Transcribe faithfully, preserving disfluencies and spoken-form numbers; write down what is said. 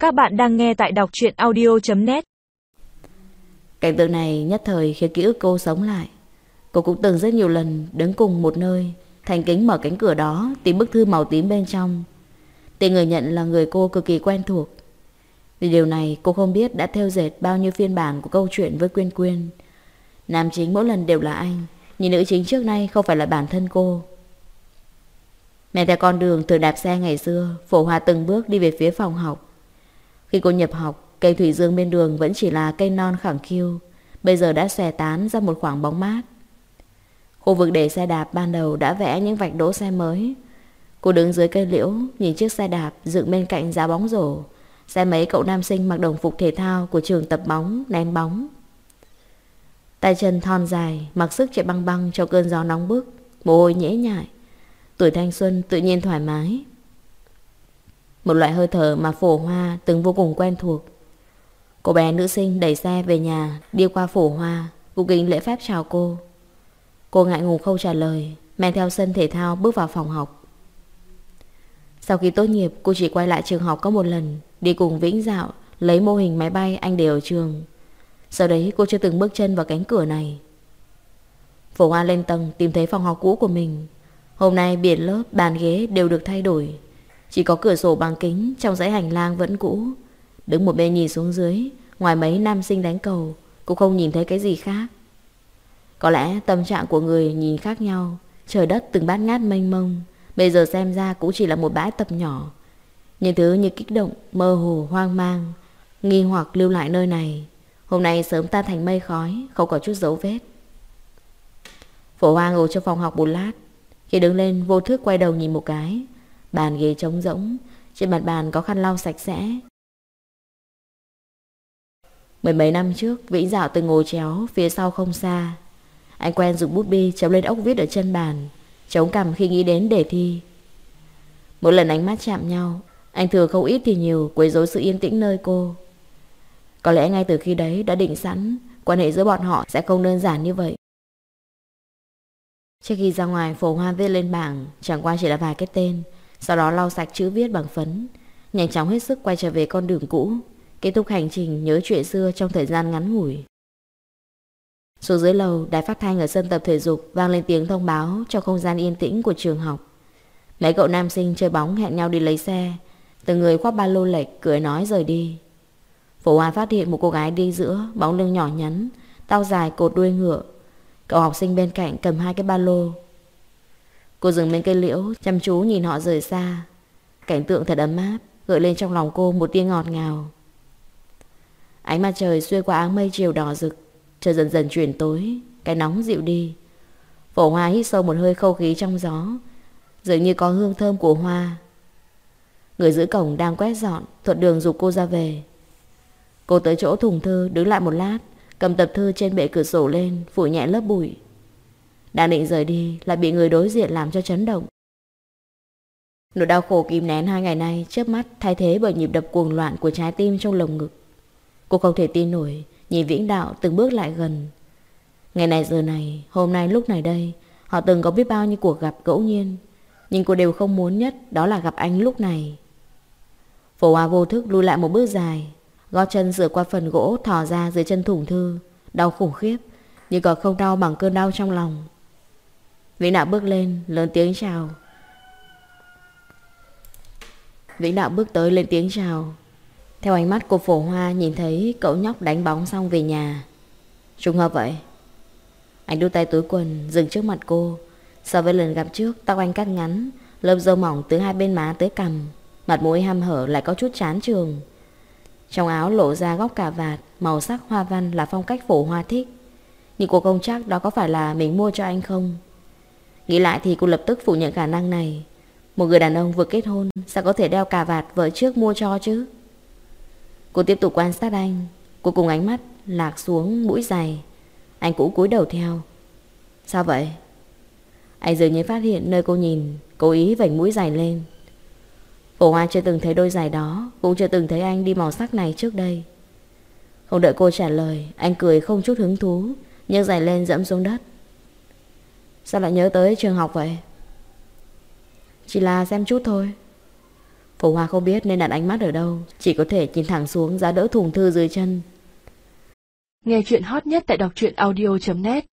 Các bạn đang nghe tại đọc truyện audio chấm net. Cảnh tượng này nhất thời khiến ký ức cô sống lại. Cô cũng từng rất nhiều lần đứng cùng một nơi, thành kính mở cánh cửa đó, tìm bức thư màu tím bên trong. Tên người nhận là người cô cực kỳ quen thuộc. Vì điều này cô không biết đã thêu dệt bao nhiêu phiên bản của câu chuyện với Quyên Quyên. Nam chính mỗi lần đều là anh, nhưng nữ chính trước nay không phải là bản thân cô. Men theo con đường thường đạp xe ngày xưa, Phổ Hoa từng bước đi về phía phòng học. Khi cô nhập học, cây thủy dương bên đường vẫn chỉ là cây non khẳng khiu, bây giờ đã xòe tán ra một khoảng bóng mát. Khu vực để xe đạp ban đầu đã vẽ những vạch đỗ xe mới. Cô đứng dưới cây liễu, nhìn chiếc xe đạp dựng bên cạnh giá bóng rổ, xe mấy cậu nam sinh mặc đồng phục thể thao của trường tập bóng ném bóng. Tay chân thon dài, mặc sức chạy băng băng trong cơn gió nóng bức, mồ hôi nhễ nhại. Tuổi thanh xuân tự nhiên thoải mái. Một loại hơi thở mà Phổ Hoa từng vô cùng quen thuộc. Cô bé nữ sinh đẩy xe về nhà, đi qua Phổ Hoa, cung kính lễ phép chào cô. Cô ngại ngùng không trả lời, men theo sân thể thao bước vào phòng học. Sau khi tốt nghiệp, cô chỉ quay lại trường học có một lần, đi cùng Vĩnh Dạo lấy mô hình máy bay anh để ở trường. Sau đấy cô chưa từng bước chân vào cánh cửa này. Phổ Hoa lên tầng tìm thấy phòng học cũ của mình. Hôm nay biển lớp, bàn ghế đều được thay đổi, chỉ có cửa sổ bằng kính trong dãy hành lang vẫn cũ. Đứng một bên nhìn xuống dưới, ngoài mấy nam sinh đánh cầu, cô không nhìn thấy cái gì khác. Có lẽ tâm trạng của người nhìn khác nhau. Trời đất từng bát ngát mênh mông, bây giờ xem ra cũng chỉ là một bãi tập nhỏ. Những thứ như kích động, mơ hồ, hoang mang, nghi hoặc lưu lại nơi này, hôm nay sớm tan thành mây khói, không có chút dấu vết. Phổ Hoa ngồi trong phòng học một lát. Khi đứng lên vô thức quay đầu nhìn một cái, bàn ghế trống rỗng, trên mặt bàn có khăn lau sạch sẽ. Mười mấy năm trước, Vĩnh Dạo từng ngồi chéo phía sau không xa. Anh quen dùng bút bi chấm lên ốc viết ở chân bàn, chống cằm khi nghĩ đến đề thi. Mỗi lần ánh mắt chạm nhau, anh thường không ít thì nhiều quấy rối sự yên tĩnh nơi cô. Có lẽ ngay từ khi đấy đã định sẵn quan hệ giữa bọn họ sẽ không đơn giản như vậy. Trước khi ra ngoài, Phổ Hoa viết lên bảng chẳng qua chỉ là vài cái tên, sau đó lau sạch chữ viết bằng phấn, nhanh chóng hết sức quay trở về con đường cũ, kết thúc hành trình nhớ chuyện xưa trong thời gian ngắn ngủi. Xuống dưới lầu, đài phát thanh ở sân tập thể dục vang lên tiếng thông báo cho không gian yên tĩnh của trường học. Mấy cậu nam sinh chơi bóng hẹn nhau đi lấy xe, từng người khoác ba lô lệch cười nói rời đi. Phổ Hoa phát hiện một cô gái đi giữa, bóng lưng nhỏ nhắn, tóc dài cột đuôi ngựa. Cậu học sinh bên cạnh cầm hai cái ba lô. Cô dừng bên cây liễu, chăm chú nhìn họ rời xa. Cảnh tượng thật ấm áp, gợi lên trong lòng cô một tia ngọt ngào. Ánh mặt trời xuyên qua áng mây chiều đỏ rực, trời dần dần chuyển tối, cái nóng dịu đi. Phổ Hoa hít sâu một hơi không khí trong gió, dường như có hương thơm của hoa. Người giữ cổng đang quét dọn, thuận đường giục cô ra về. Cô tới chỗ thùng thư đứng lại một lát, cầm tập thư trên bệ cửa sổ lên, phủ nhẹ lớp bụi. Đang định rời đi lại bị người đối diện làm cho chấn động. Nỗi đau khổ kìm nén hai ngày nay chớp mắt thay thế bởi nhịp đập cuồng loạn của trái tim trong lồng ngực. Cô không thể tin nổi nhìn Vĩnh Đạo từng bước lại gần. Ngày này giờ này, hôm nay lúc này đây, họ từng có biết bao nhiêu cuộc gặp ngẫu nhiên, nhưng cô đều không muốn nhất đó là gặp anh lúc này. Phổ Hoa vô thức lùi lại một bước dài, gót chân dựa qua phần gỗ thò ra dưới chân thùng thư, đau khủng khiếp, nhưng còn không đau bằng cơn đau trong lòng. Vĩnh Đạo bước lên, lớn tiếng chào. Vĩnh Đạo bước tới lên tiếng chào. Theo ánh mắt của Phổ Hoa nhìn thấy cậu nhóc đánh bóng xong về nhà. Trùng hợp vậy. Anh đút tay túi quần dừng trước mặt cô. So với lần gặp trước, tóc anh cắt ngắn, lớp râu mỏng từ hai bên má tới cằm, mặt mũi hăm hở lại có chút chán trường. Trong áo lộ ra góc cà vạt màu sắc hoa văn là phong cách Phổ Hoa thích, nhưng cô không chắc đó có phải là mình mua cho anh không. Nghĩ lại thì cô lập tức phủ nhận khả năng này. Một người đàn ông vừa kết hôn sao có thể đeo cà vạt vợ trước mua cho chứ. Cô tiếp tục quan sát anh. Cô cùng ánh mắt lạc xuống mũi giày. Anh cũng cúi đầu theo. Sao vậy? Anh dường như phát hiện nơi cô nhìn, cố ý vểnh mũi giày lên. Phổ Hoa chưa từng thấy đôi giày đó, cũng chưa từng thấy anh đi màu sắc này trước đây. Không đợi cô trả lời, anh cười không chút hứng thú, nhấc giày lên dẫm xuống đất. Sao lại nhớ tới trường học vậy? Chỉ là xem chút thôi. Phổ Hoa không biết nên đặt ánh mắt ở đâu, chỉ có thể nhìn thẳng xuống giá đỡ thùng thư dưới chân. Nghe chuyện hot nhất tại đọc truyện audio chấm net.